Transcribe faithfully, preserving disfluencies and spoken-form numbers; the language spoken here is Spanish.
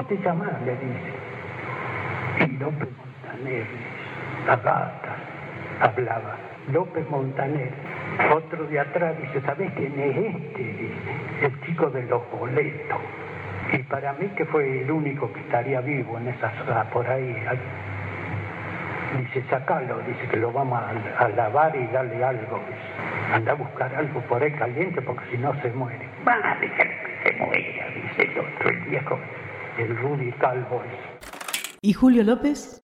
¿Cómo te llamás?, le dice. Y López Montaner, la gata, hablaba. López Montaner. Otro de atrás dice, ¿sabés quién es este? Dice, el chico de los boletos. Y para mí que fue el único que estaría vivo en esa zona por ahí. Dice, sacalo, dice que lo vamos a, a lavar y darle algo. Dice, anda a buscar algo por ahí caliente porque si no se muere. Va, déjale que se muera, dice el otro, el viejo, el Rudy Calvo. ¿Y Julio López?